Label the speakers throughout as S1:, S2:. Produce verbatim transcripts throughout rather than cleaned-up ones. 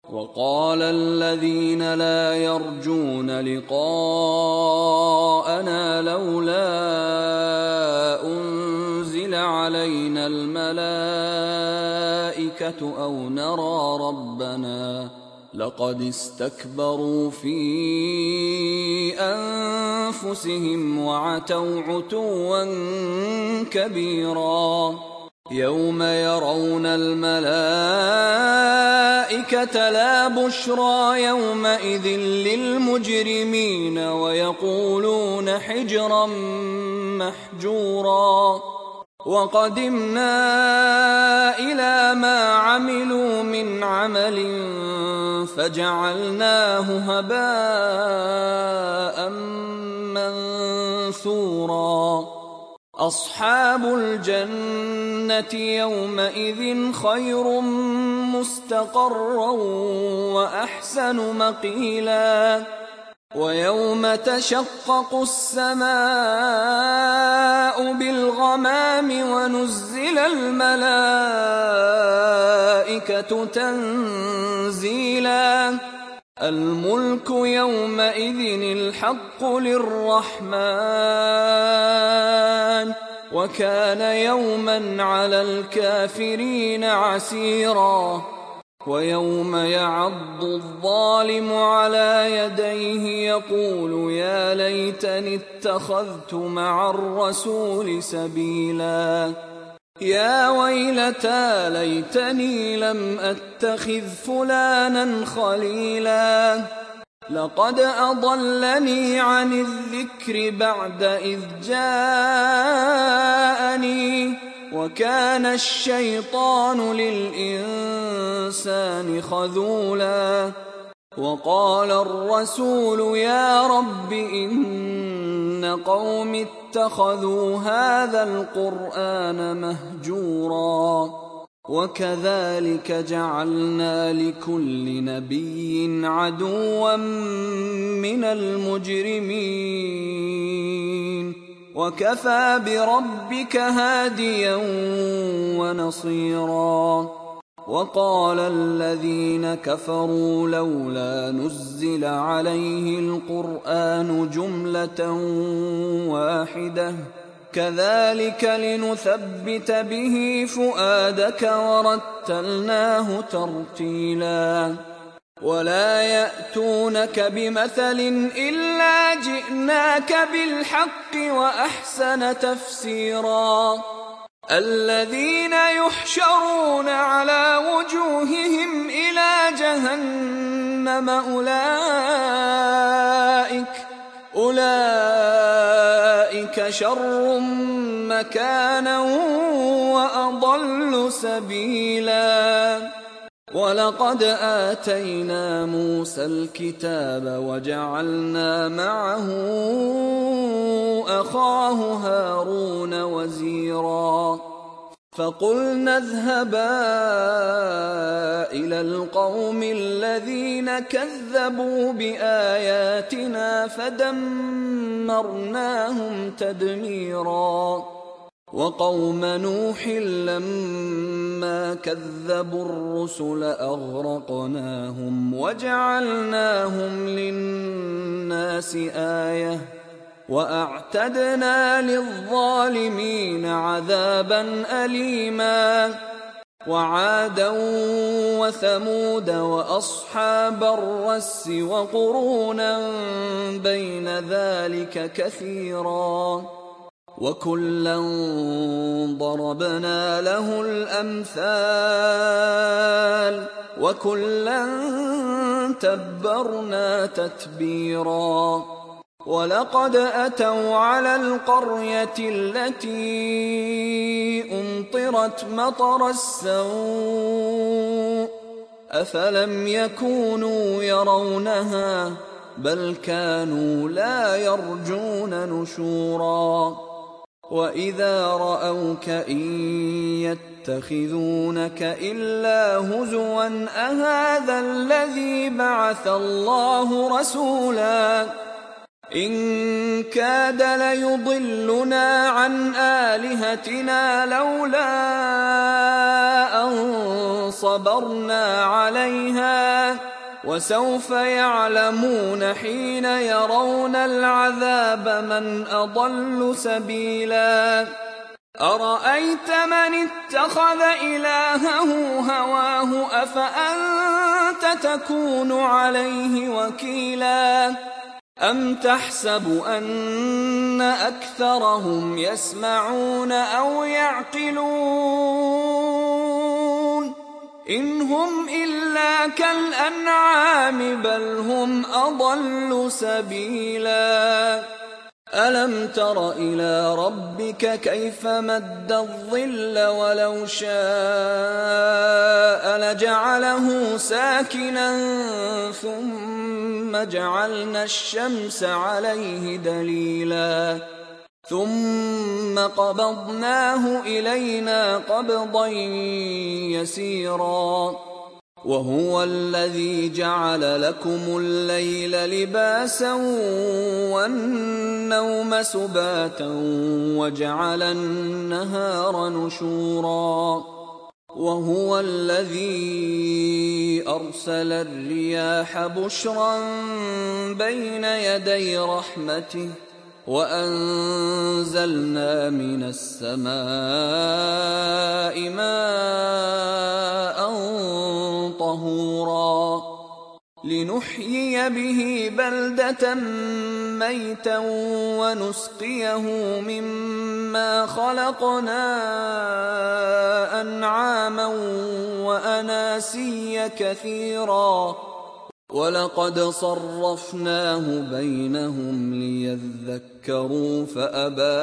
S1: وقال الذين لا يرجون لقاءنا لولا أنزل علينا الملائكة أو نرى ربنا لقد استكبروا في أنفسهم وعتوا عتوا كبيرا يوم يرون الملائكة لا بشرى يومئذ للمجرمين ويقولون حجرا محجورا وقدمنا إلى ما عملوا من عمل فجعلناه هباء منثورا أصحاب الجنة يومئذ خير مستقرا وأحسن مقيلا ويوم تشقق السماء بالغمام ونزل الملائكة تنزيلا الملك يومئذ الحق للرحمن وكان يوما على الكافرين عسيرا ويوم يعض الظالم على يديه يقول يا ليتني اتخذت مع الرسول سبيلا يا ويلتى ليتني لم أتخذ فلانا خليلا لقد أضلني عن الذكر بعد إذ جاءني وكان الشيطان للإنسان خذولا وقال الرسول يا رب إن قوم اتخذوا هذا القرآن مهجورا وكذلك جعلنا لكل نبي عدوا من المجرمين وكفى بربك هاديا ونصيرا وقال الذين كفروا لولا نزل عليه القرآن جملة واحدة كذلك لنثبت به فؤادك ورتلناه ترتيلا ولا يأتونك بمثل إلا جئناك بالحق وأحسن تفسيرا الذين يحشرون على وجوههم إلى جهنم أولئك أولئك شر مكانا وأضل سبيلا ولقد آتينا موسى الكتاب وجعلنا معه أخاه هارون وزيرا فقلنا اذهبا إلى القوم الذين كذبوا بآياتنا فدمرناهم تدميرا وقوم نوح لما كذبوا الرسل أغرقناهم وجعلناهم للناس آية وأعتدنا للظالمين عذابا أليما وعادا وثمود وأصحاب الرس وقرونا بين ذلك كثيرا وكلا ضربنا له الأمثال وكلا تبرنا تتبيرا ولقد أتوا على القرية التي أمطرت مطر السوء أفلم يكونوا يرونها بل كانوا لا يرجون نشورا وإذا رأوك إن يتخذونك إلا هزوا أهذا الذي بعث الله رسولا إن كاد ليضلنا عن آلهتنا لولا أن صبرنا عليها وسوف يعلمون حين يرون العذاب من أضل سبيلا أرأيت من اتخذ إلهه هواه أفأنت تكون عليه وكيلا أم تحسب أن أكثرهم يسمعون أو يعقلون إن هم إلا كالأنعام بل هم أضل سبيلا ألم تر إلى ربك كيف مد الظل ولو شاء لجعله ساكنا ثم جعلنا الشمس عليه دليلا ثم قبضناه إلينا قبضا يسيرا وهو الذي جعل لكم الليل لباسا والنوم سباتا وجعل النهار نشورا وهو الذي أرسل الرياح بشرا بين يدي رحمته وأنزلنا من السماء ماء طهورا لنحيي به بلدة ميتا ونسقيه مما خلقنا أنعاما وأناسيا كثيرا ولقد صرفناه بينهم ليذكروا فأبى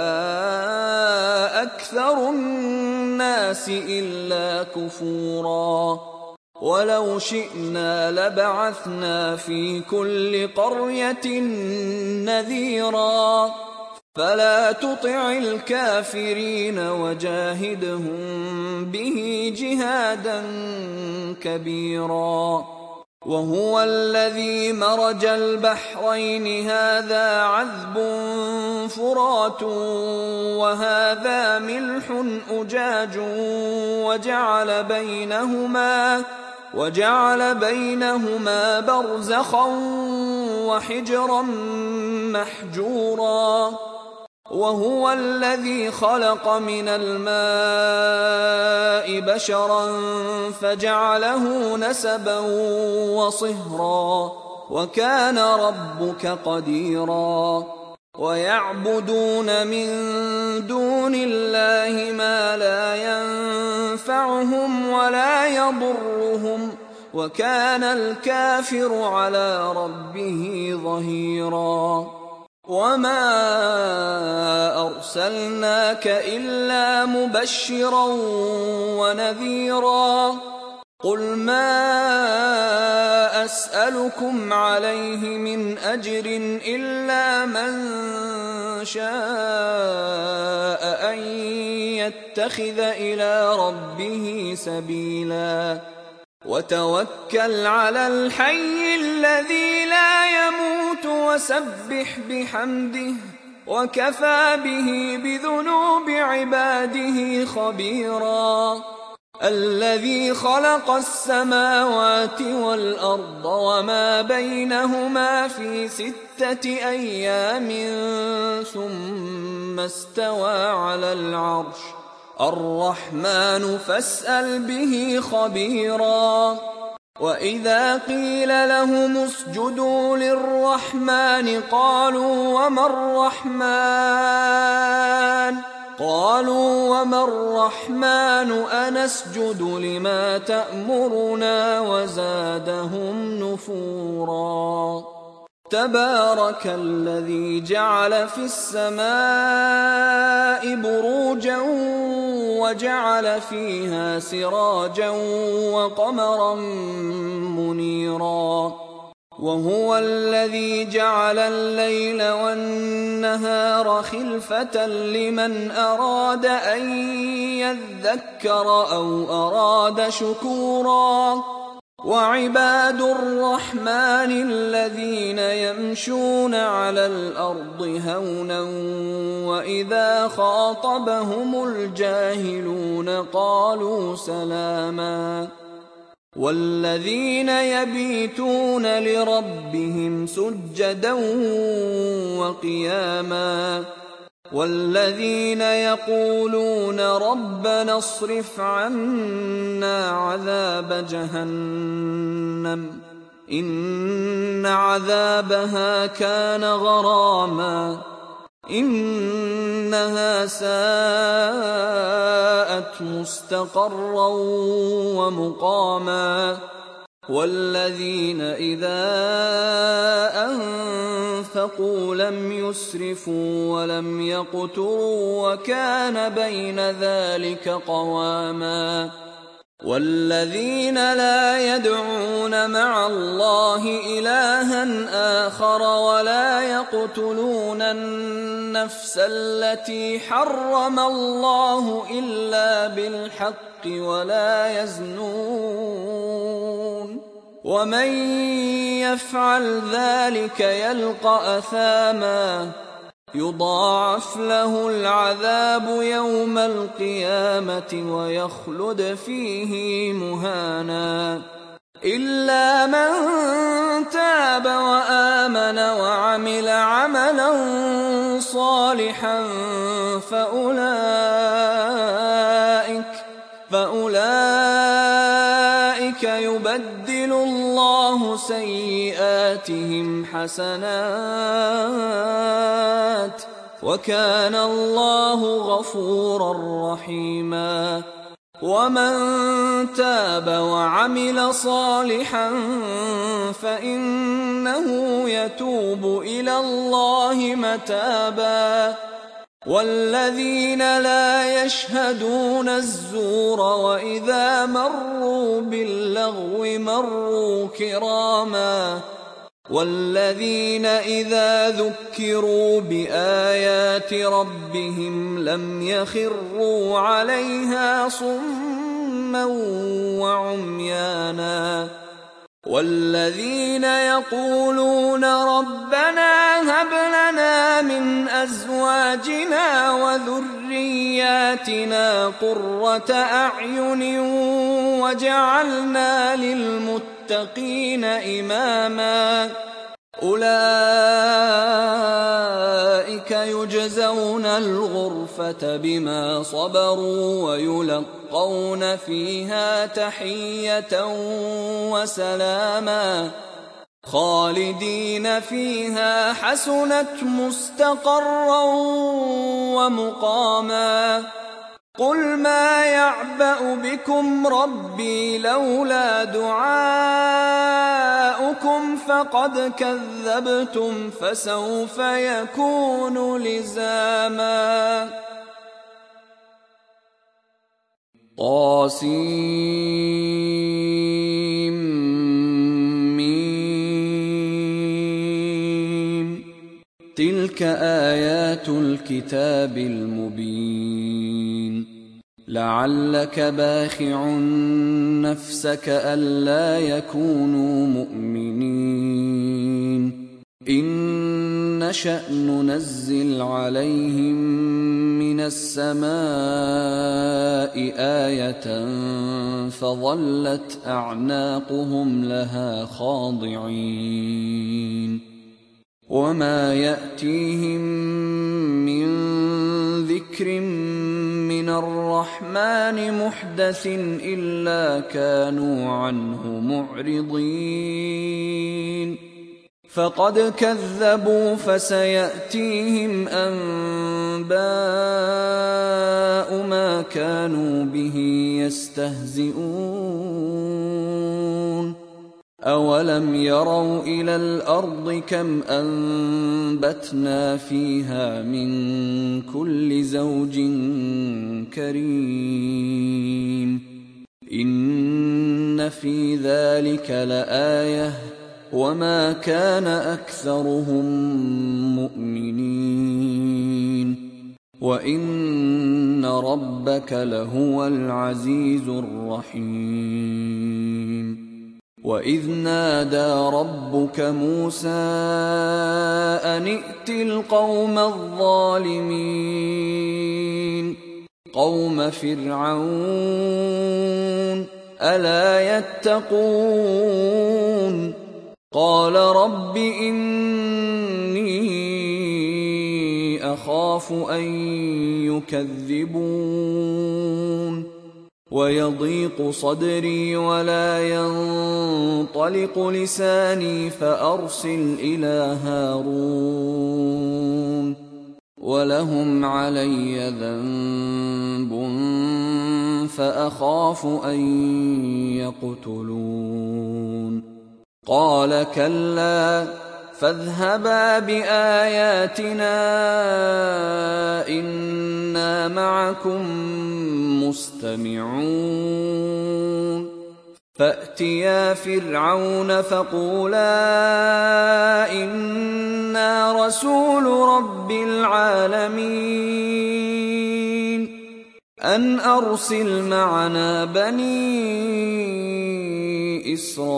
S1: أكثر الناس إلا كفورا ولو شئنا لبعثنا في كل قرية نذيرا فلا تطع الكافرين وجاهدهم به جهادا كبيرا وهو الذي مرج البحرين هذا عذب فرات وهذا ملح أجاج وجعل بينهما وجعل بينهما برزخا وحجرا محجورا وهو الذي خلق من الماء بشرا فجعله نسبا وصهرا وكان ربك قديرا ويعبدون من دون الله ما لا ينفعهم ولا يضرهم وكان الكافر على ربه ظهيرا وما أرسلناك إلا مبشرا ونذيرا قل ما أسألكم عليه من أجر إلا من شاء أن يتخذ إلى ربه سبيلا وتوكل على الحي الذي لا يموت وسبح بحمده وكفى به بذنوب عباده خبيرا الذي خلق السماوات والأرض وما بينهما في ستة أيام ثم استوى على العرش الرحمن فاسأل به خبيرا وإذا قيل لهم اسجدوا للرحمن قالوا وما الرحمن قالوا وما الرحمن أنسجد لما تأمرنا وزادهم نفورا تبارك الذي جعل في السماء بروجا وجعل فيها سراجا وقمرا منيرا وهو الذي جعل الليل والنهار خلفة لمن أراد أن يذكر أو أراد شكورا وعباد الرحمن الذين يمشون على الأرض هونا وإذا خاطبهم الجاهلون قالوا سلاما والذين يبيتون لربهم سجدا وقياما والذين يقولون ربنا اصرف عنا عذاب جهنم إن عذابها كان غراما إنها ساءت مستقرا ومقاما والذين إذا أنفقوا لم يسرفوا ولم يقتروا وكان بين ذلك قواما والذين لا يدعون مع الله إلها آخر ولا يقتلون النفس التي حرم الله إلا بالحق ولا يزنون ومن يفعل ذلك يلقى أثاما يضاعف له العذاب يوم القيامة ويخلد فيه مهانا إلا من تاب وآمن وعمل عملا صالحا فأولئك فأولئك يبدل الله سيئاتهم حسنات وكان الله غفورا رحيما ومن تاب وعمل صالحا فإنه يتوب إلى الله متابا والذين لا يشهدون الزور وإذا مروا باللغو مروا كراما والذين إذا ذكروا بآيات ربهم لم يخروا عليها صما وعميانا والذين يقولون ربنا هب لنا من أزواجنا وذرياتنا قرة أعين وجعلنا للمتقين إماما أولئك يجزون الغرفة بما صبروا ويلقون فيها تحية وسلاما خالدين فيها حسنت مستقرا ومقاما قل ما يعبأ بكم ربي لولا دعاؤكم فقد كذبتم فسوف يكون لزاما طاسيم تلك آيات الكتاب المبين لعلك باخع نفسك ألا يكونوا مؤمنين إن نشأ ننزل عليهم من السماء آية فظلت أعناقهم لها خاضعين وما يأتيهم من ذكر من الرحمن محدث إلا كانوا عنه معرضين فقد كذبوا فسيأتيهم أنباء ما كانوا به يستهزئون أولم يروا إلى الأرض كم أنبتنا فيها من كل زوج كريم إن في ذلك لآية وما كان أكثرهم مؤمنين وإن ربك لهو العزيز الرحيم وإذ نادى ربك موسى أن ائت القوم الظالمين قوم فرعون ألا يتقون قال رب إني أخاف أن يكذبون ويضيق صدري ولا ينطلق لساني فأرسل إلى هارون ولهم علي ذنب فأخاف أن يقتلون قال كلا فاذهبا بآياتنا إنا معكم مستمعون فأتيا فرعون فقولا إنا رسول رب العالمين أن أرسل معنا بني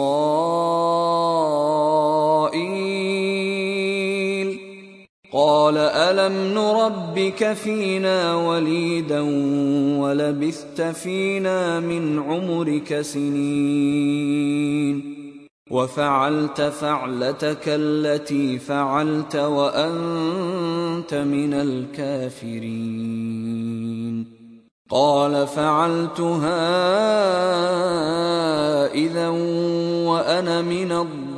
S1: إسرائيل قال ألم نربك فينا وليدا ولبثت فينا من عمرك سنين وفعلت فعلتك التي فعلت وأنت من الكافرين قال فعلتها إذا وأنا من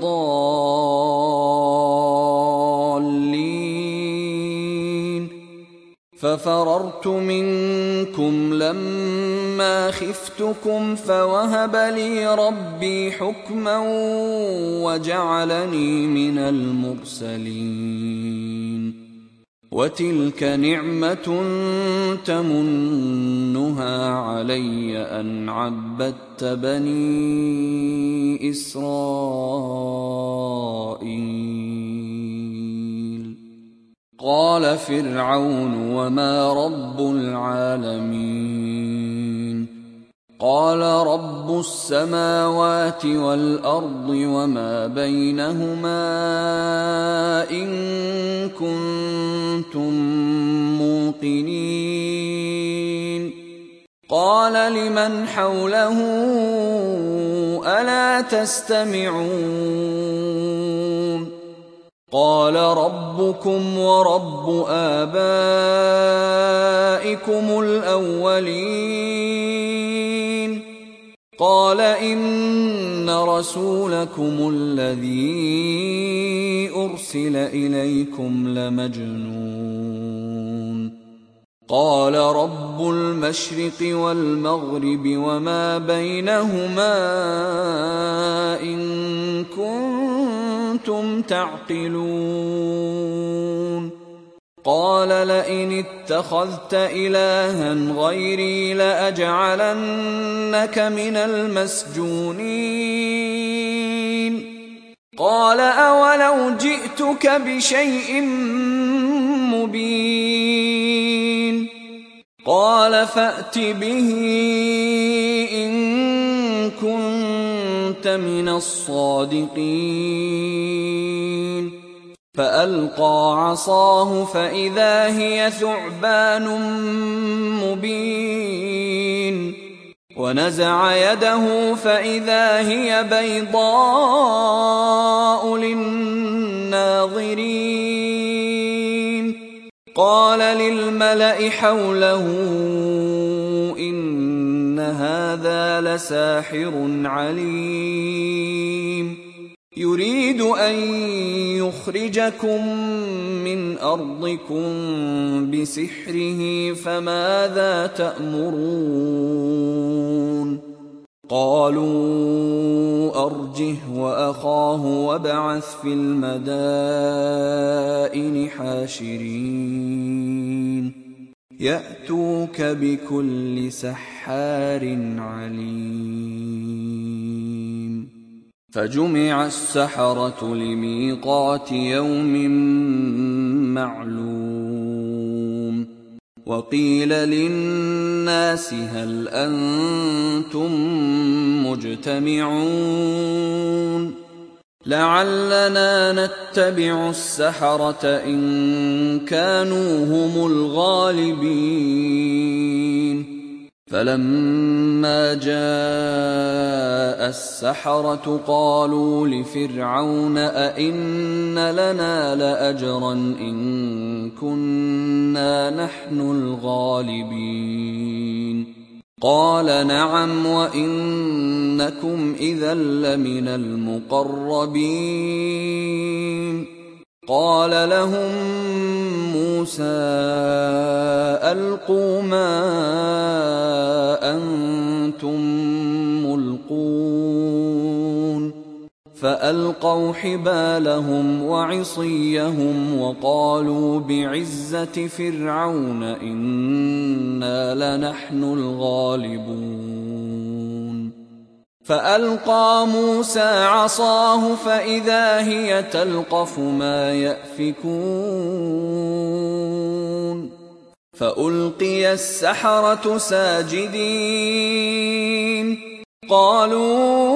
S1: الضالين ففررت منكم لما خفتكم فوهب لي ربي حكما وجعلني من المرسلين وتلك نعمة تمنها علي أن عبدت بني إسرائيل قال فرعون وما رب العالمين قال رب السماوات والأرض وما بينهما إن كنتم موقنين قال لمن حوله ألا تستمعون قال ربكم ورب آبائكم الأولين قال إن رسولكم الذي أرسل إليكم لمجنون قال رب المشرق والمغرب وما بينهما إن كنتم تعقلون قال لئن اتخذت إلها غيري لأجعلنك من المسجونين قال أولو جئتك بشيء مبين قال فأت به إن كنت من الصادقين فألقى عصاه فإذا هي ثعبان مبين ونزع يده فإذا هي بيضاء للناظرين قال للملأ حوله إن هذا لساحر عليم يريد أن يخرجكم من أرضكم بسحره فماذا تأمرون قالوا أرجه وأخاه وابعث في المدائن حاشرين يأتوك بكل سحار عليم فجمع السحرة لميقات يوم معلوم وقيل للناس هل أنتم مجتمعون لعلنا نتبع السحرة إن كانوا هم الغالبين فلما جاء السحرة قالوا لفرعون أئن لنا لأجرا إن كنا نحن الغالبين قال نعم وإنكم إذا لمن المقربين قال لهم موسى ألقوا ما أنتم ملقون فألقوا حبالهم وعصيهم وقالوا بعزة فرعون إنا لنحن الغالبون فألقى موسى عصاه فإذا هي تلقف ما يأفكون فألقي السحرة ساجدين قالوا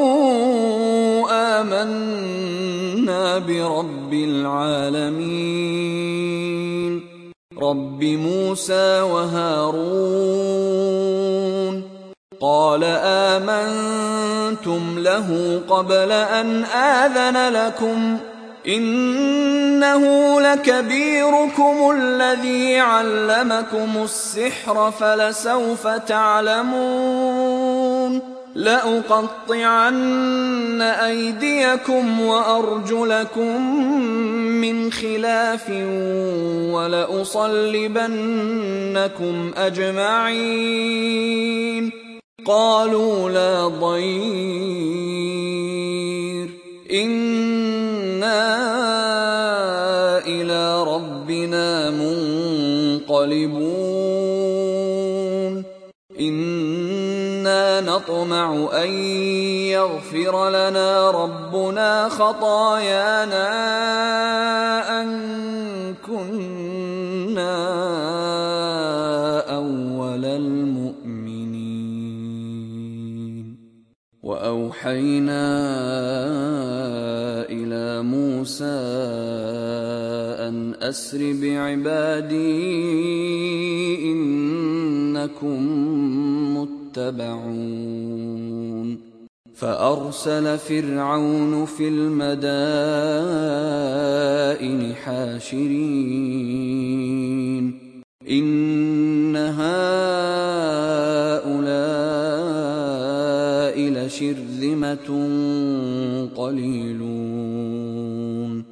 S1: آمنا برب العالمين رب موسى وهارون قال آمنتم له قبل أن آذن لكم إنه لكبيركم الذي علمكم السحر فلسوف تعلمون لأقطعن أيديكم وأرجلكم من خلاف ولأصلبنكم أجمعين قالوا لا ضير إنا إلى ربنا منقلبون إنا نطمع أن يغفر لنا ربنا خطايانا أن كنا أول المؤمنين وأوحينا إلى موسى أن أسر بعبادي إنكم متبعون فأرسل فرعون في المدائن حاشرين إن هؤلاء لشرذمة قليلون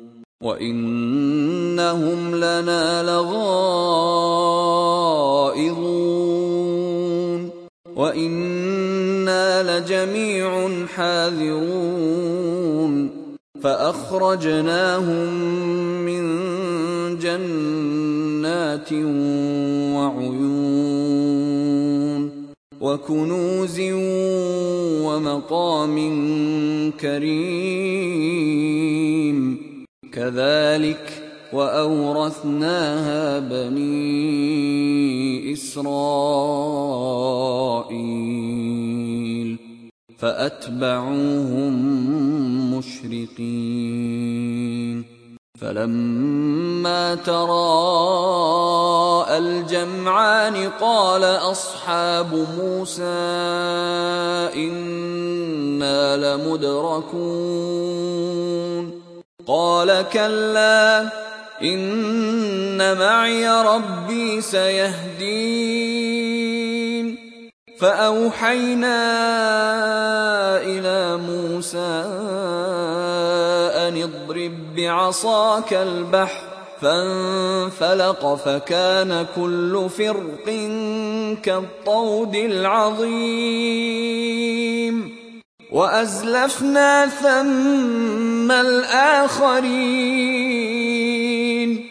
S1: وإنهم لنا لغائظون وإنا لجميع حاذرون فأخرجناهم من جنات وعيون وكنوز ومقام كريم كذلك وأورثناها بني إسرائيل فأتبعوهم مشرقين فلما تراءى الجمعان قال أصحاب موسى إنا لمدركون قال كلا إن معي ربي سيهدين فأوحينا إلى موسى أن اضرب بعصاك البحر فانفلق فكان كل فرق كالطود العظيم وأزلفنا ثم الآخرين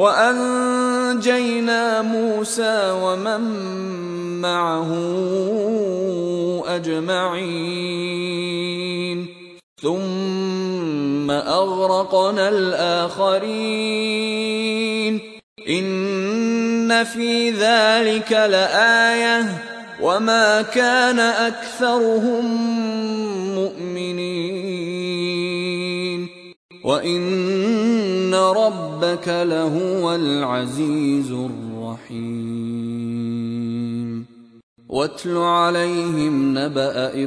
S1: وأنجينا موسى ومن معه أجمعين ثم أغرقنا الآخرين إن في ذلك لآية وما كان أكثرهم مؤمنين وإن ربك لهو العزيز الرحيم واتل عليهم نبأ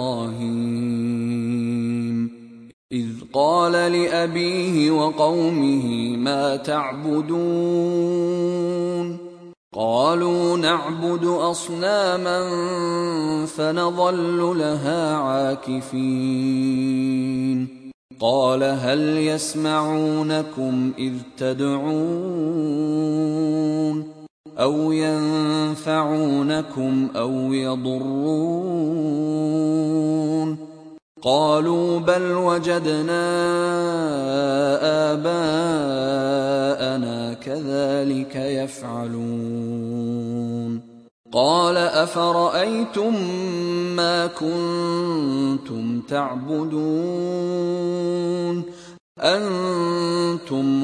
S1: إبراهيم إذ قال لأبيه وقومه ما تعبدون قالوا نعبد أصناما فنظل لها عاكفين قال هل يسمعونكم إذ تدعون أو ينفعونكم أو يضرون قالوا بل وجدنا آباءنا كذلك يفعلون قال أفرأيتم ما كنتم تعبدون أنتم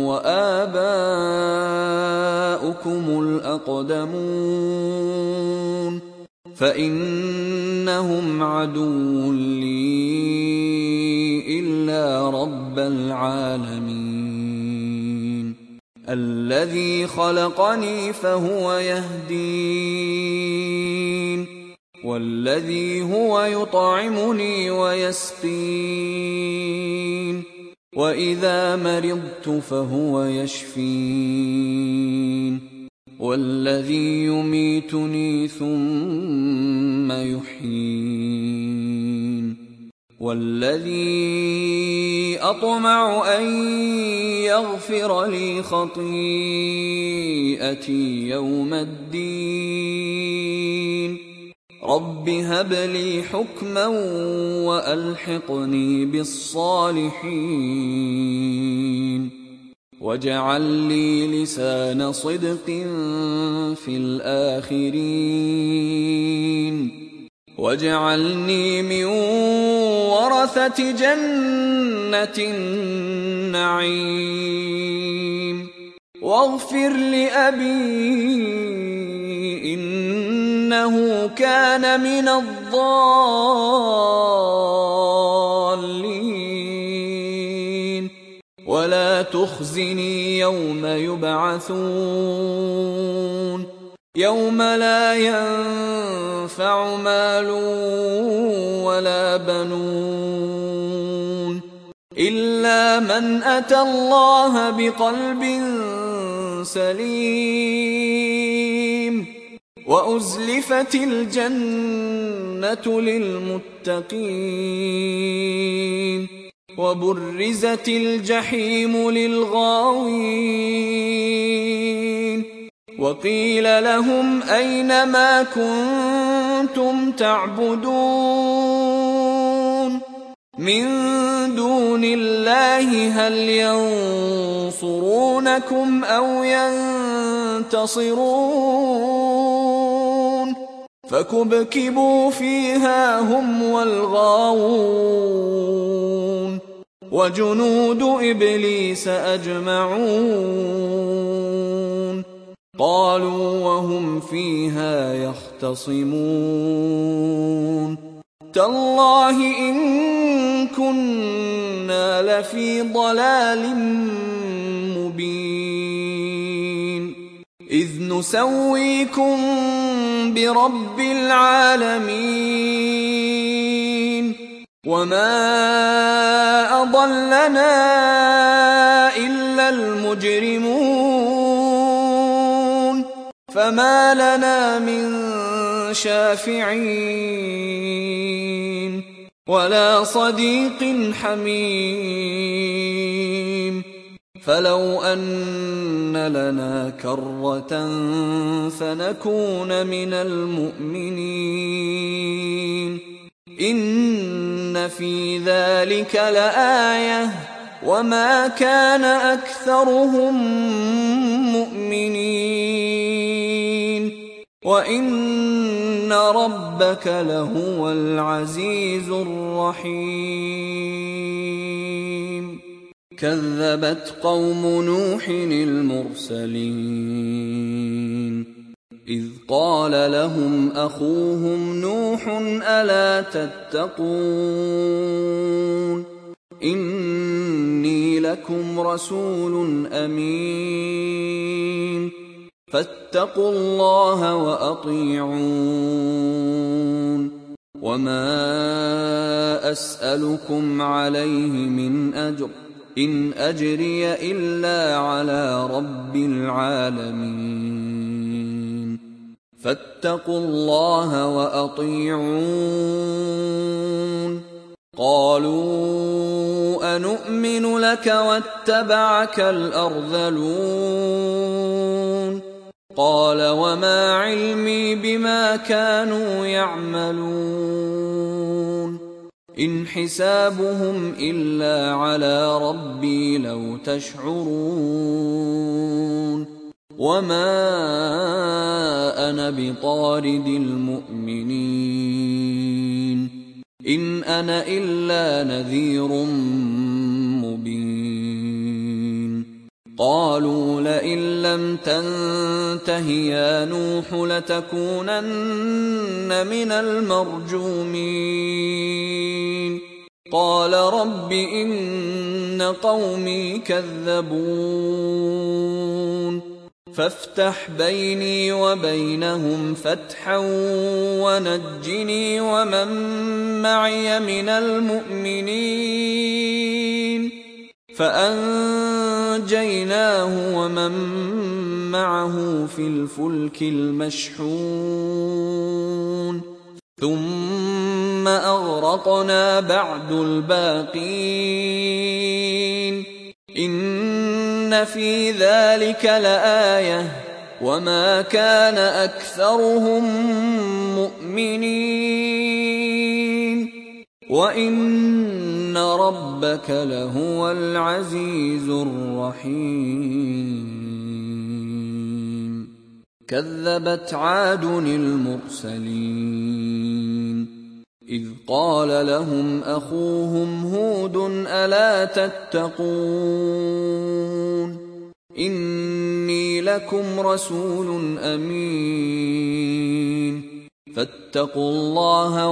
S1: وآباؤكم الأقدمون فإنهم عدو لي إلا رب العالمين الذي خلقني فهو يهدين والذي هو يطعمني ويسقين وإذا مرضت فهو يشفين والذي يميتني ثم يحيين والذي أطمع أن يغفر لي خطيئتي يوم الدين رب هب لي حكما وألحقني بالصالحين واجعل لي لسان صدق في الآخرين واجعلني من ورثة جنة النعيم واغفر لأبي إنه كان من الضالين ولا تخزني يوم يبعثون يوم لا ينفع مال ولا بنون إلا من أتى الله بقلب سليم وأزلفت الجنة للمتقين وبرزت الجحيم للغاوين وقيل لهم أين ما كنتم تعبدون من دون الله هل ينصرونكم أو ينتصرون فكبكبوا فيها هم والغاوون وجنود إبليس أجمعون قالوا وهم فيها يختصمون تالله إن كنا لفي ضلال مبين إذ نسويكم برب العالمين وما أضلنا إلا المجرمون فما لنا من شافعين ولا صديق حميم فلو أن لنا كرة فنكون من المؤمنين إن في ذلك لآية وما كان أكثرهم مؤمنين وإن ربك لهو العزيز الرحيم كذبت قوم نوح المرسلين إذ قال لهم أخوهم نوح ألا تتقون إني لكم رسول أمين فاتقوا الله وأطيعون وما أسألكم عليه من أجر إن أجري إلا على رب العالمين فاتقوا الله وأطيعون قالوا أنؤمن لك واتبعك الأرذلون قال وما علمي بما كانوا يعملون إن حسابهم إلا على ربي لو تشعرون وما أنا بطارد المؤمنين إن أنا إلا نذير مبين قالوا لئن لم تنته يا نوح لتكونن من المرجومين قال رب إن قومي كذبون فافتح بيني وبينهم فتحا ونجني ومن معي من المؤمنين فأنجيناه ومن معه في الفلك المشحون ثم أغرقنا بعد الباقين إن في ذلك لآية وما كان أكثرهم مؤمنين وإن ربك لهو العزيز الرحيم كذبت عاد المرسلين إذ قال لهم أخوهم هود ألا تتقون إني لكم رسول أمين فاتقوا الله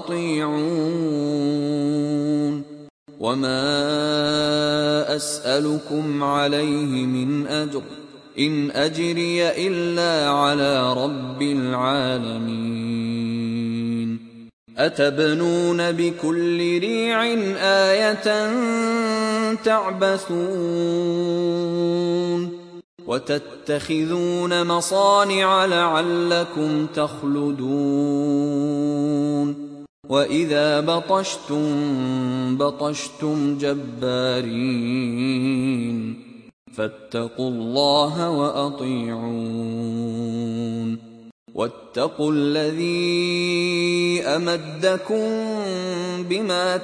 S1: وأطيعون وما أسألكم عليه من أجر إن أجري إلا على رب العالمين أتبنون بكل ريع آية تعبثون وتتخذون مصانع لعلكم تخلدون وإذا بطشتم بطشتم جبارين فاتقوا الله وأطيعون واتقوا الذي أمدكم بما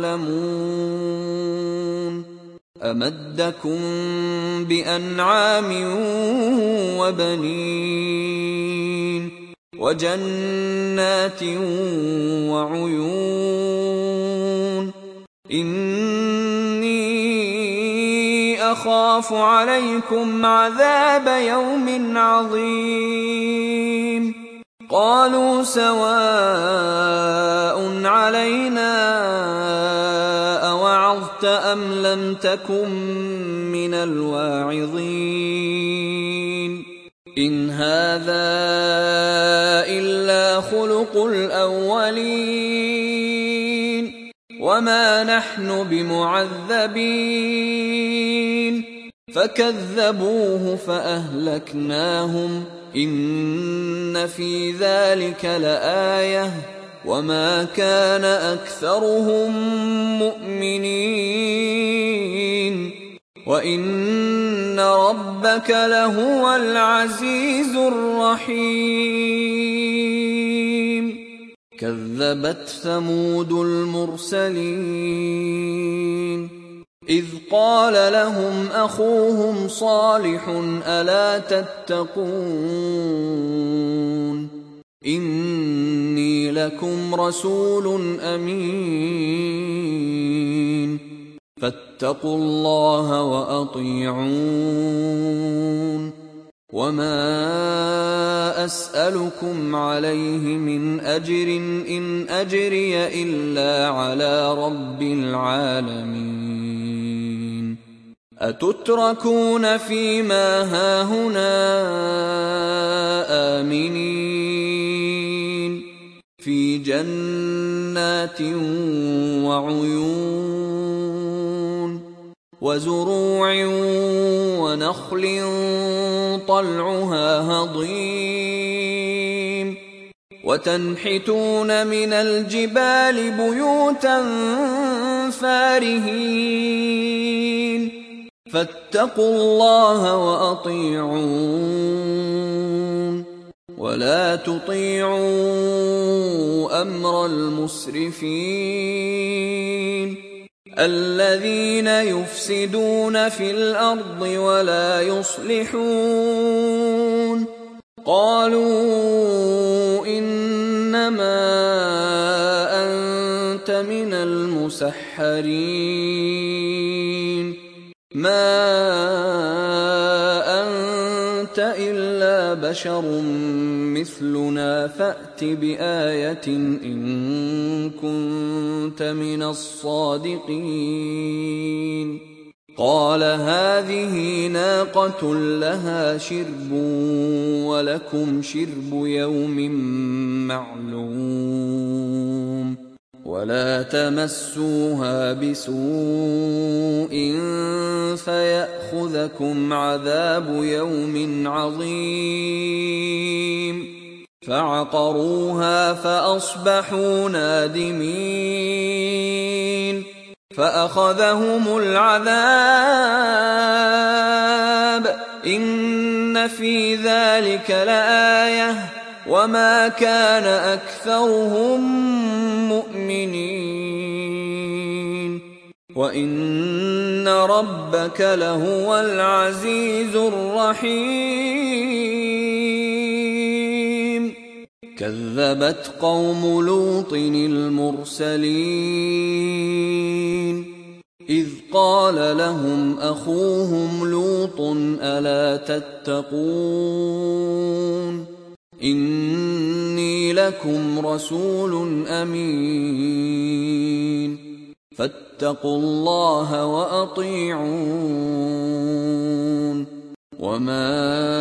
S1: تعلمون أمدكم بأنعام وبنين وجنات وعيون إني أخاف عليكم عذاب يوم عظيم قالوا سواء علينا أوعظت أم لم تكن من الواعظين إن هذا إلا خلق الأولين وما نحن بمعذبين فكذبوه فأهلكناهم إن في ذلك لآية وما كان أكثرهم مؤمنين وإن ربك لهو العزيز الرحيم كذبت ثمود المرسلين إذ قال لهم أخوهم صالح ألا تتقون إني لكم رسول أمين فاتقوا الله وأطيعون وما أسألكم عليه من أجر إن أجري إلا على رب العالمين أتتركون فيما هاهنا آمنين في جنات وعيون وزروع ونخل طلعها هضيم وتنحتون من الجبال بيوتا فارهين فاتقوا الله وأطيعون ولا تطيعوا أمر المسرفين الذين يفسدون في الأرض ولا يصلحون قالوا إنما أنت من المسحرين ما أنت إلا بشر مثلنا فأت بآية إن كنت من الصادقين قال هذه ناقة لها شرب ولكم شرب يوم معلوم ولا تمسوها بسوء فيأخذكم عذاب يوم عظيم فعقروها فأصبحوا نادمين فأخذهم العذاب إن في ذلك لآية وما كان أكثرهم مؤمنين وإن ربك لهو العزيز الرحيم كذبت قوم لوط المرسلين إذ قال لهم أخوهم لوط ألا تتقون إني لكم رسول أمين فاتقوا الله وأطيعون وما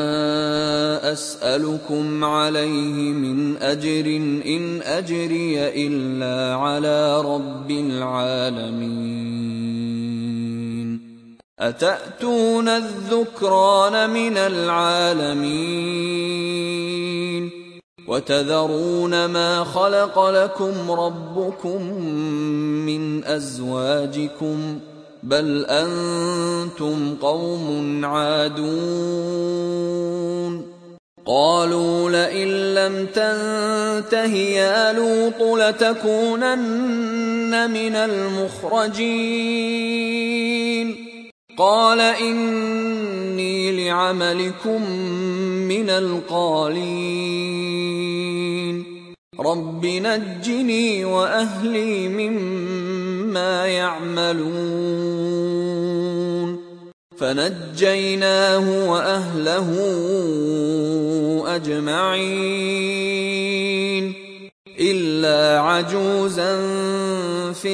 S1: أسألكم عليه من أجر إن أجري إلا على رب العالمين أتأتون الذكران من العالمين وتذرون ما خلق لكم ربكم من أزواجكم بل أنتم قوم عادون قالوا لئن لم تنته يا لوط لتكونن من المخرجين قال إني لعملكم من القالين رب نجني وأهلي مما يعملون فنجيناه وأهله أجمعين إلا عجوزا في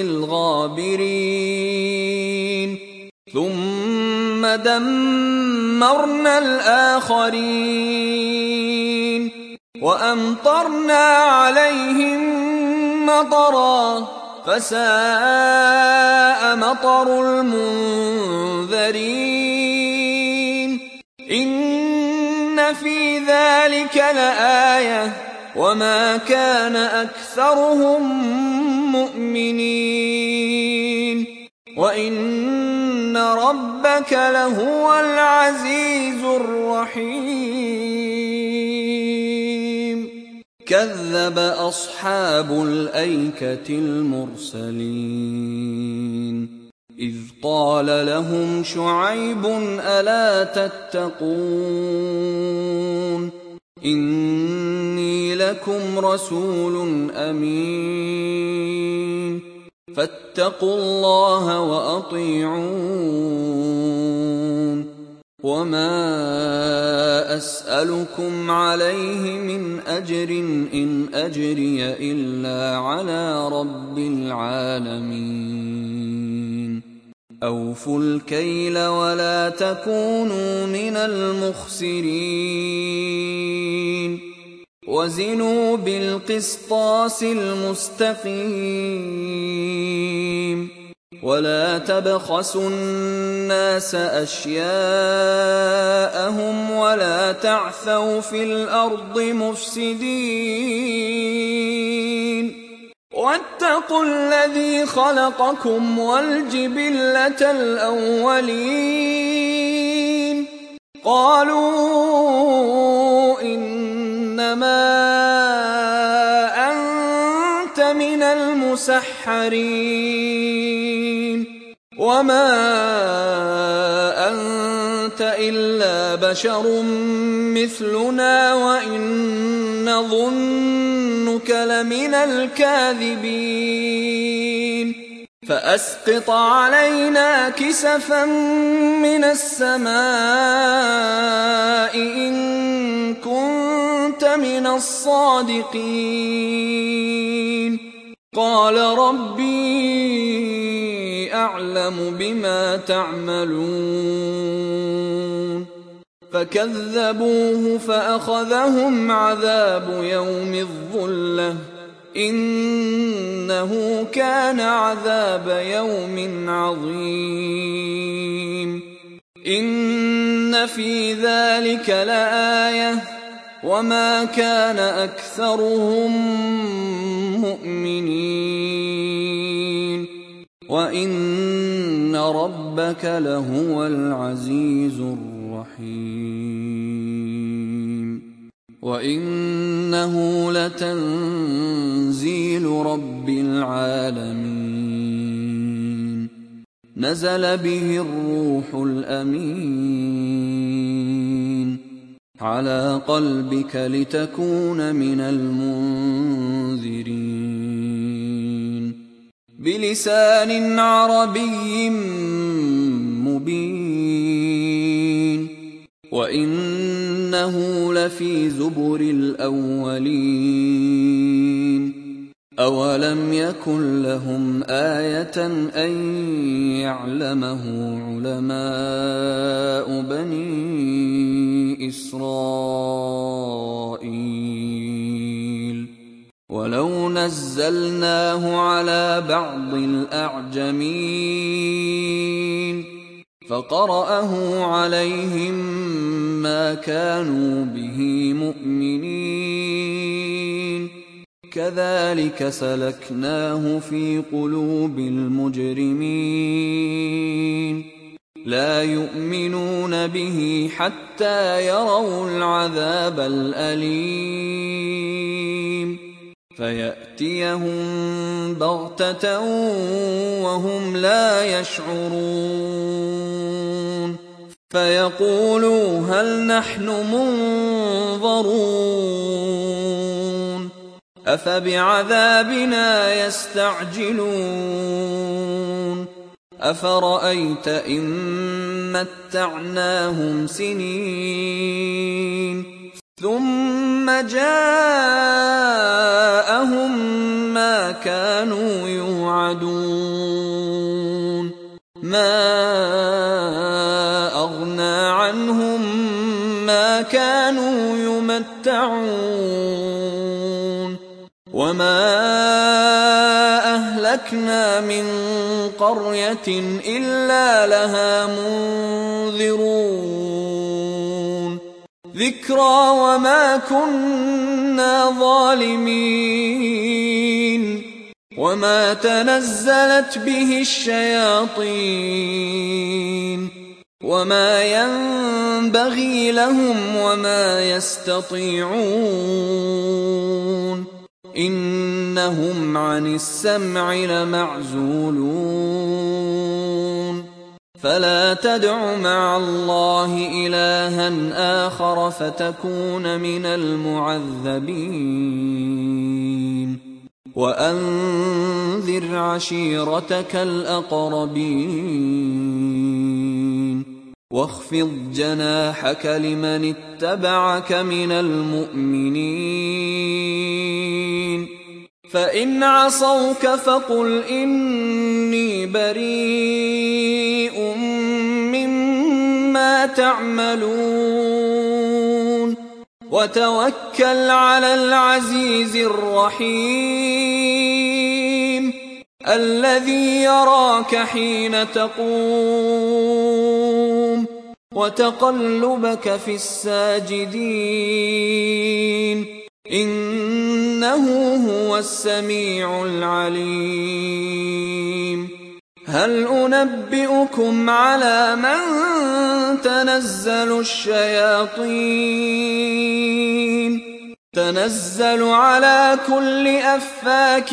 S1: الغابرين ثم دمرنا الآخرين وأمطرنا عليهم مطرا فساء مطر المنذرين إن في ذلك لآية وما كان أكثرهم مؤمنين وإن ربك لهو العزيز الرحيم كذب أصحاب الأيكة المرسلين إذ قال لهم شعيب ألا تتقون إني لكم رسول أمين فاتقوا الله وأطيعون وما أسألكم عليه من أجر إن أجري إلا على رب العالمين أوفوا الكيل ولا تكونوا من المخسرين وزنوا بالقسطاس المستقيم ولا تبخسوا الناس أشياءهم ولا تعثوا في الأرض مفسدين واتقوا الذي خلقكم والجبلة الأولين قالوا إنما أنت من المسحرين وما أنت إلا بشر مثلنا وإن نظنك لمن الكاذبين فأسقط علينا كسفا من السماء إن كنت من الصادقين قال ربي أعلم بما تعملون فكذبوه فأخذهم عذاب يوم الظلة إنه كان عذاب يوم عظيم إن في ذلك لآية وما كان أكثرهم مؤمنين وإن ربك لهو العزيز الرحيم وإنه لتنزيل رب العالمين نزل به الروح الأمين على قلبك لتكون من المنذرين بلسان عربي مبين وإنه لفي زبر الأولين أولم يكن لهم آية أن يعلمه علماء بني إسرائيل ولو نزلناه على بعض الأعجمين فقرأه عليهم ما كانوا به مؤمنين كذلك سلكناه في قلوب المجرمين لا يؤمنون به حتى يروا العذاب الأليم فيأتيهم بغتة وهم لا يشعرون فيقولوا هل نحن منظرون أفبعذابنا يستعجلون أفرأيت إن متعناهم سنين ثم جاءهم ما كانوا يوعدون ما أغنى عنهم ما كانوا يمتعون وما أهلكنا من قرية إلا لها منذرون ذكرى وما كنا ظالمين وما تنزلت به الشياطين وما ينبغي لهم وما يستطيعون إنهم عن السمع لمعزولون فلا تدع مع الله إلها آخر فتكون من المعذبين وأنذر عشيرتك الأقربين واخفض جناحك لمن اتبعك من المؤمنين فإن عصوك فقل إني بريء تعملون وتوكل على العزيز الرحيم الذي يراك حين تقوم وتقلبك في الساجدين إنه هو السميع العليم. هل أنبئكم على من تنزل الشياطين تنزل على كل أفاك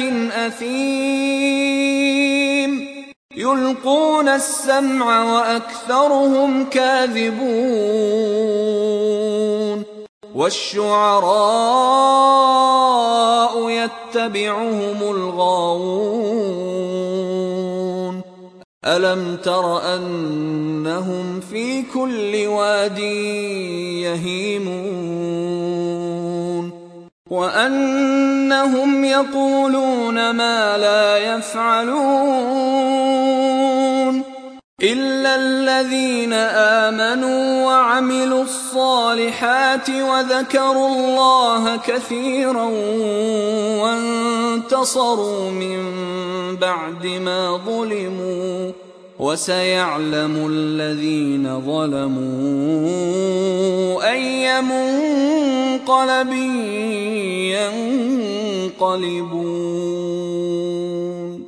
S1: أثيم يلقون السمع وأكثرهم كاذبون والشعراء يتبعهم الغاوون ألم تر أنهم في كل واد يهيمون وأنهم يقولون ما لا يفعلون إلا الذين آمنوا وعملوا الصالحات وذكروا الله كثيرا وانتصروا من بعد ما ظلموا وسيعلم الذين ظلموا أي منقلب ينقلبون.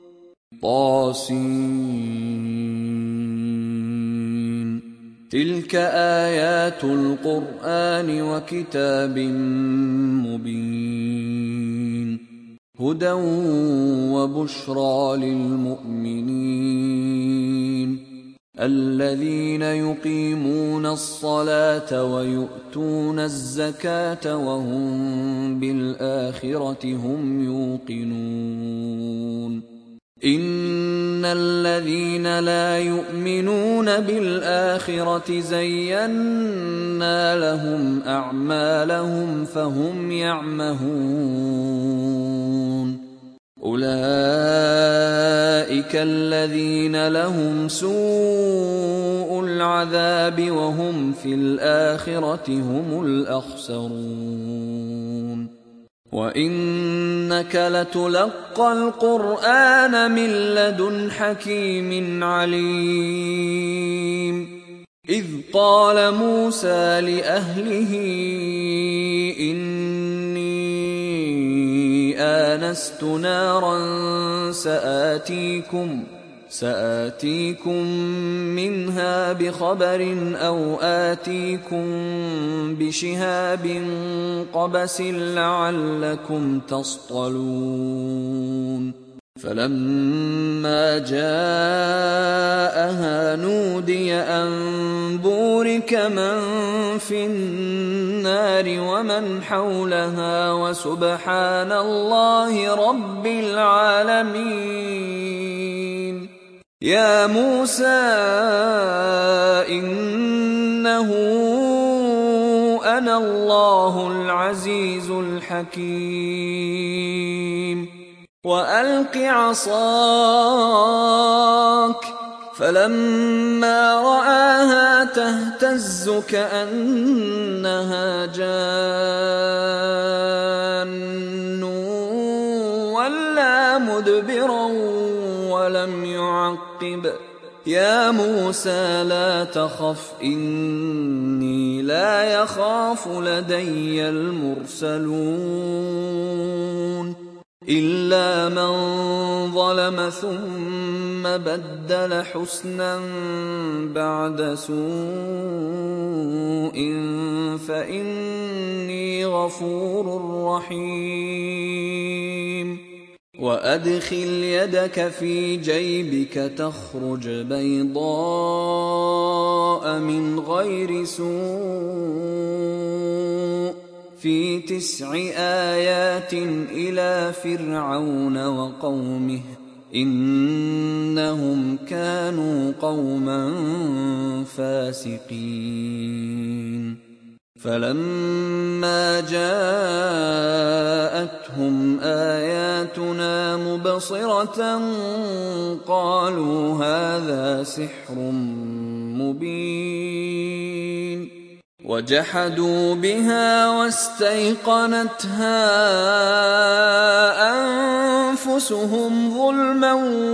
S1: طاسين تلك آيات القرآن وكتاب مبين هدى وبشرى للمؤمنين الذين يقيمون الصلاة ويؤتون الزكاة وهم بالآخرة هم يوقنون. إن الذين لا يؤمنون بالآخرة زينا لهم أعمالهم فهم يعمهون أولئك الذين لهم سوء العذاب وهم في الآخرة هم الأخسرون. وإنك لتلقى القرآن من لدن حكيم عليم إذ قال موسى لأهله إني آنست نارا سآتيكم سآتيكم منها بخبر أو آتيكم بشهاب قبس لعلكم تصطلون. فلما جاءها نودي أن بورك من في النار ومن حولها وسبحان الله رب العالمين. يا موسى إنه أنا الله العزيز الحكيم وألق عصاك فلما رآها تهتز كأنها جان ولا مدبرا ولم يعقب. يا موسى لا تخف إني لا يخاف لدي المرسلون إلا من ظلم ثم بدل حسنا بعد سوء فإني غفور رحيم. وأدخل يدك في جيبك تخرج بيضاء من غير سوء في تسع آيات إلى فرعون وقومه إنهم كانوا قوما فاسقين. فلما جاءتهم آياتنا مبصرة قالوا هذا سحر مبين وجحدوا بها واستيقنتها أنفسهم ظلما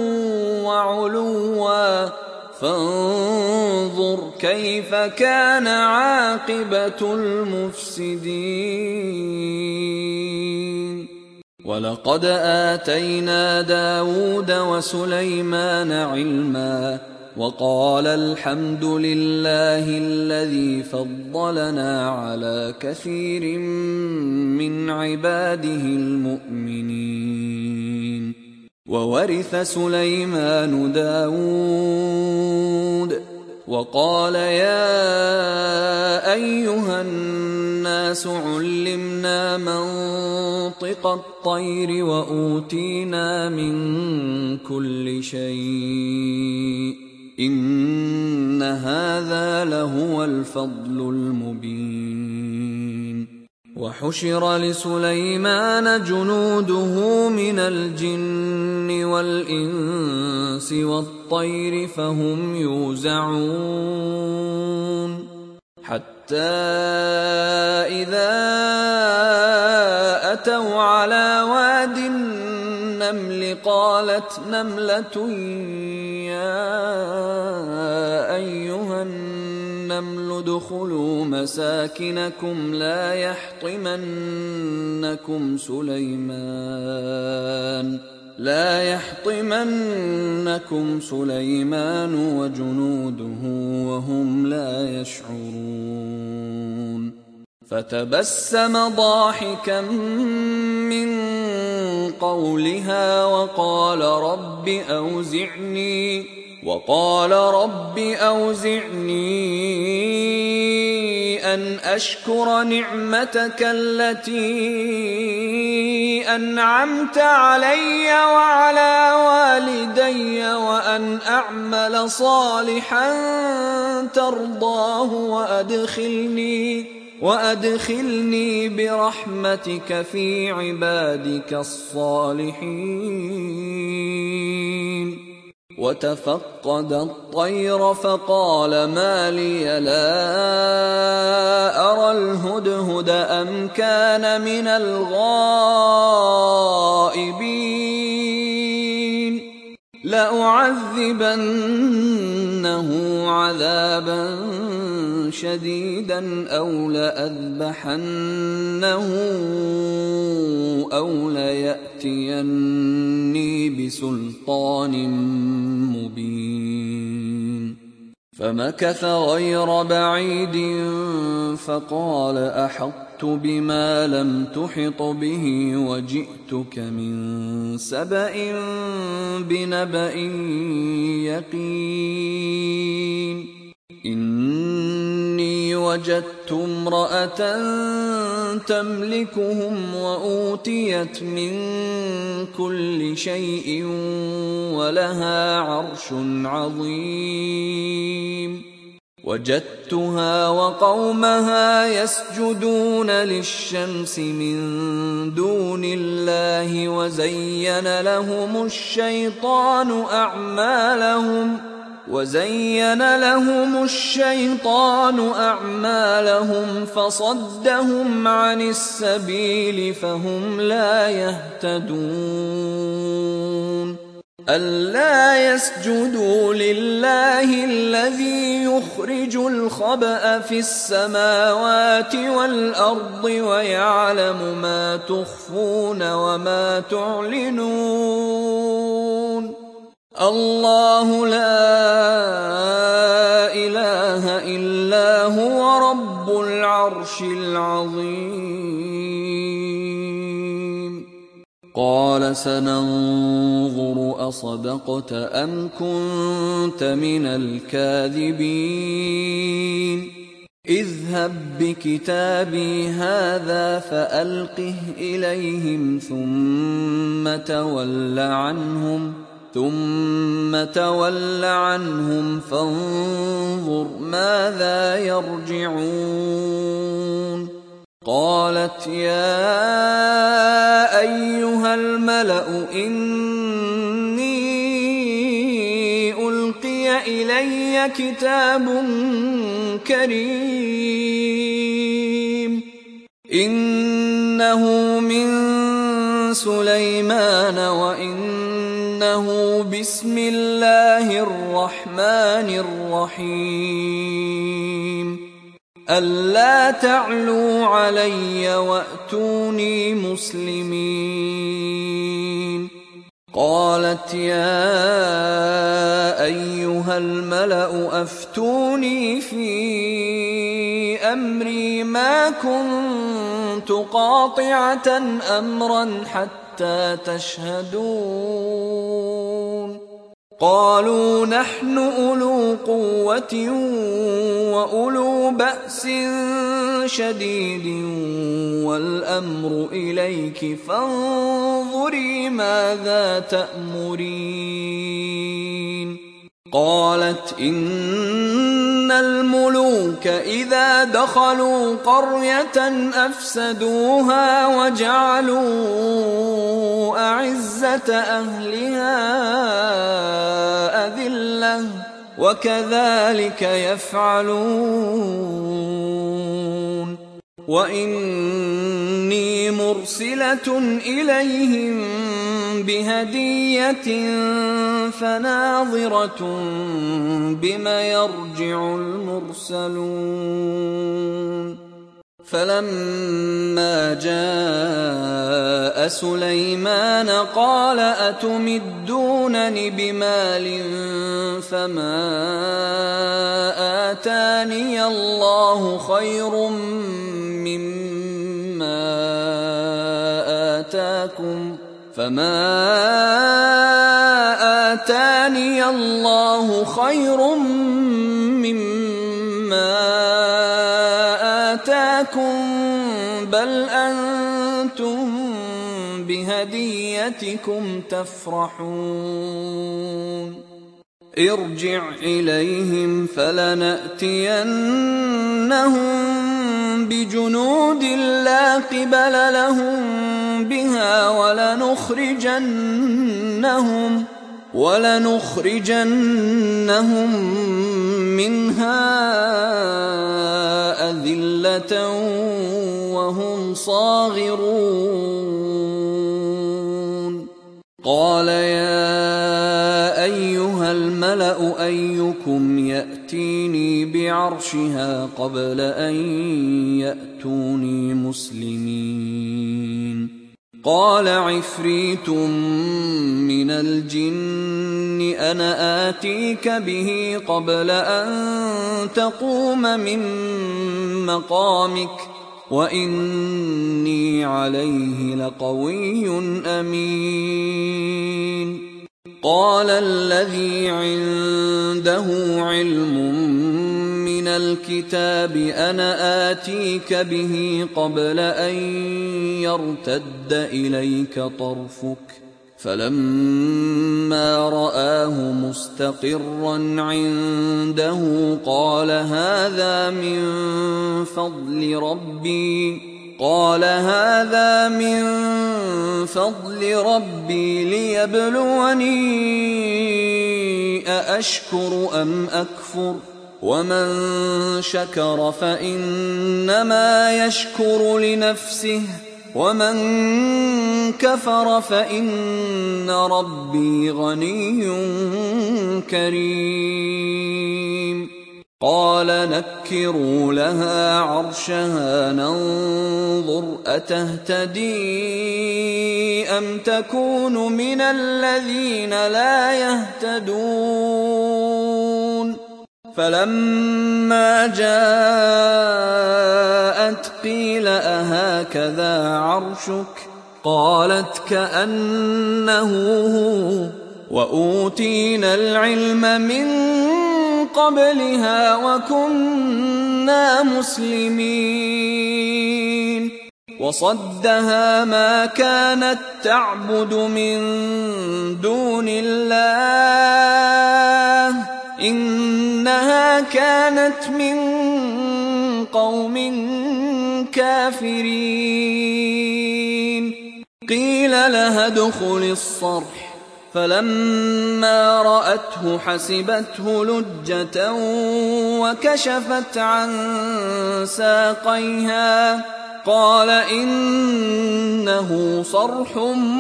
S1: وعلوا فانظر كيف كان عاقبة المفسدين ولقد آتينا داود وسليمان علما وقال الحمد لله الذي فضلنا على كثير من عباده المؤمنين وورث سليمان داود وقال يا أيها الناس علمنا منطق الطير وأوتينا من كل شيء إن هذا لهو الفضل المبين وحشر لسليمان جنوده من الجن والإنس والطير فهم يوزعون حتى إذا أتوا على واد النمل قالت نملة يا أيها النمل ادخلوا مساكنكم لا يحطمنكم سليمان لا يحطمنكم سليمان وجنوده وهم لا يشعرون فتبسم ضاحكا من قولها وقال رب أوزعني وقال رب أوزعني أن أشكر نعمتك التي أنعمت علي وعلى والدي وأن أعمل صالحا ترضاه وأدخلني وأدخلني برحمتك في عبادك الصالحين وتفقد الطير فقال ما لي لا أرى الهدهد أم كان من الغائبين لأعذبنه عذابا شديدا أو لأذبحنه أو ليأتيني بسلطان مبين فمكث غير بعيد فقال أحطت بما لم تحط به وجئتك من سبأ بنبأ يقين إني وجدت امرأة تملكهم وأوتيت من كل شيء ولها عرش عظيم وجدتها وقومها يسجدون للشمس من دون الله وزين لهم الشيطان أعمالهم وزين لهم الشيطان أعمالهم فصدهم عن السبيل فهم لا يهتدون ألا يسجدوا لله الذي يخرج الخبأ في السماوات والأرض ويعلم ما تخفون وما تعلنون الله لا إله إلا هو رب العرش العظيم قال سننظر أصدقت أم كنت من الكاذبين اذهب بكتابي هذا فألقه إليهم ثم تول عنهم ثم تول عنهم فانظر ماذا يرجعون قالت يا أيها الملأ إني ألقي إلي لدي كتاب كريم إنه من سليمان وإنه بسم الله الرحمن الرحيم ألا تعلوا علي وأتوني مسلمين قالت يا أيها الملأ أفتوني في أمري ما كنت قاطعة أمرا حتى تشهدون قالوا نحن أولو قوة وأولو بأس شديد والأمر إليك فانظري ماذا تأمرين قالت إن الملوك إذا دخلوا قرية أفسدوها وجعلوا أعزة أهلها أذلة وكذلك يفعلون وإني مرسلة إليهم بهدية فناظرة بما يرجع المرسلون فلما جاء سليمان قال أتمدونني بمال فما آتاني الله خير مما آتاكم فما آتاني الله خير مما آتاكم بل أنتم بهديتكم تفرحون ارجع إليهم فلنأتينهم بجنود لا قبل لهم بها ولنخرجنهم ولنخرجنهم منها أذلة وهم صاغرون قال يا أيها الملأ أيكم يأتيني بعرشها قبل أن يأتوني مسلمين قال عفريت من الجن أنا آتيك به قبل أن تقوم من مقامك وإني عليه لقوي أمين قال الذي عنده علم من الكتاب أنا آتيك به قبل أن يرتد إليك طرفك فلما رآه مستقرا عنده قال هذا من فضل ربي قال هذا من فضل ربي ليبلوني أأشكر أم أكفر ومن شكر فإنما يشكر لنفسه ومن كفر فإن ربي غني كريم قال نكروا لها عرشها ننظر أتهتدي أم تكون من الذين لا يهتدون فلما جاءت قيل أهكذا عرشك قالت كأنه هو وأوتينا العلم من قبلها وكنا مسلمين وصدها ما كانت تعبد من دون الله إنها كانت من قوم كافرين. قيل لها ادخل الصرح فلما رأته حسبته لجة وكشفت عن ساقيها قال إنه صرح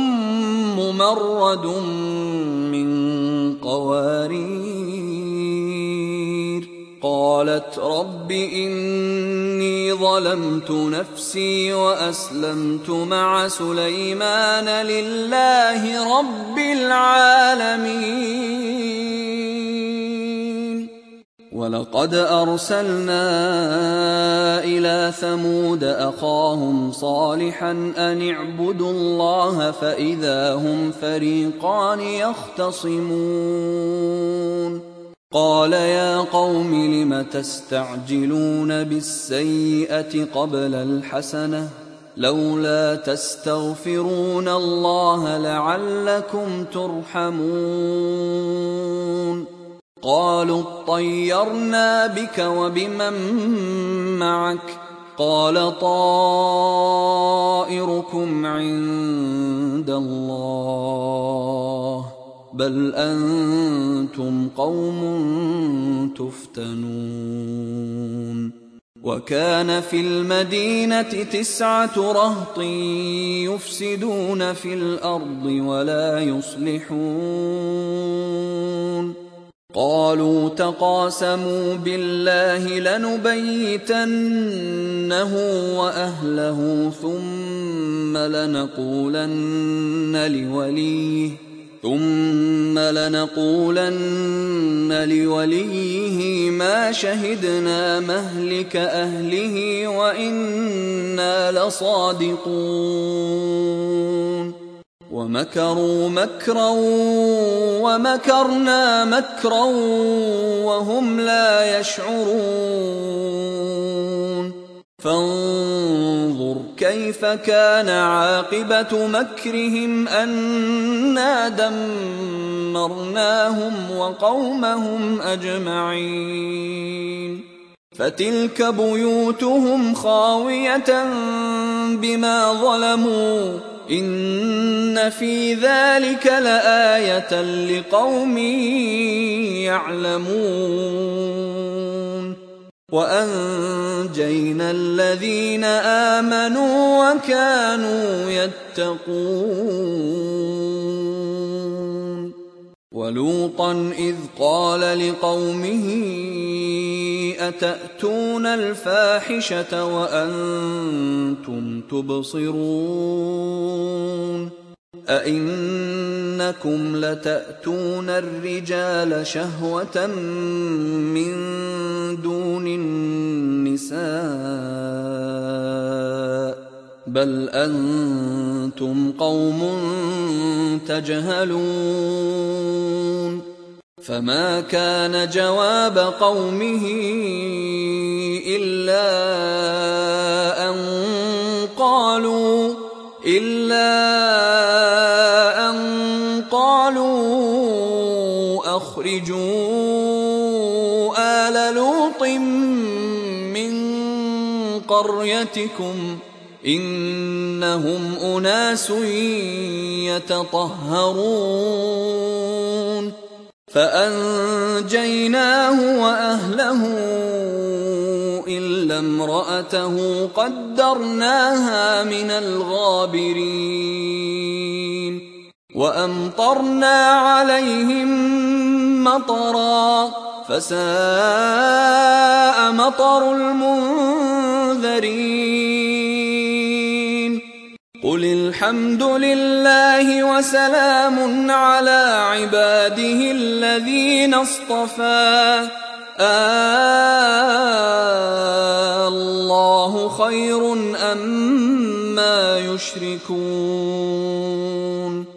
S1: ممرد من قوارير. قالت رب إني ظلمت نفسي وأسلمت مع سليمان لله رب العالمين. ولقد أرسلنا إلى ثمود أخاهم صالحا أن اعبدوا الله فإذا هم فريقان يختصمون. قال يا قوم لم تستعجلون بالسيئة قبل الحسنة لولا تستغفرون الله لعلكم ترحمون. قالوا اطيرنا بك وبمن معك قال طائركم عند الله بل أنتم قوم تفتنون. وكان في المدينة تسعة رهط يفسدون في الأرض ولا يصلحون. قالوا تقاسموا بالله لنبيتنه وأهله ثم لنقولن لوليه ثم لنقولن لوليه ما شهدنا مهلك أهله وإنا لصادقون. ومكروا مكرا ومكرنا مكرا وهم لا يشعرون. فانظر كيف كان عاقبة مكرهم أنا دمرناهم وقومهم أجمعين. فتلك بيوتهم خاوية بما ظلموا إن في ذلك لآية لقوم يعلمون. وأنجينا الذين آمنوا وكانوا يتقون. ولوطا إذ قال لقومه أتأتون الفاحشة وأنتم تبصرون أئنكم لتأتون الرجال شهوة من دون النساء بل أنتم قوم تجهلون. فما كان جواب قومه إلا أن قالوا إلا أن قالوا أخرجوا آل لوط من قريتكم إنهم أناس يتطهرون. فأنجيناه وأهله إلا امرأته قدرناها من الغابرين. وأمطرنا عليهم مطرا فساء مطر المنذرين. قل الحمد لله وسلام على عباده الذين اصطفى الله خير أم ما يشركون.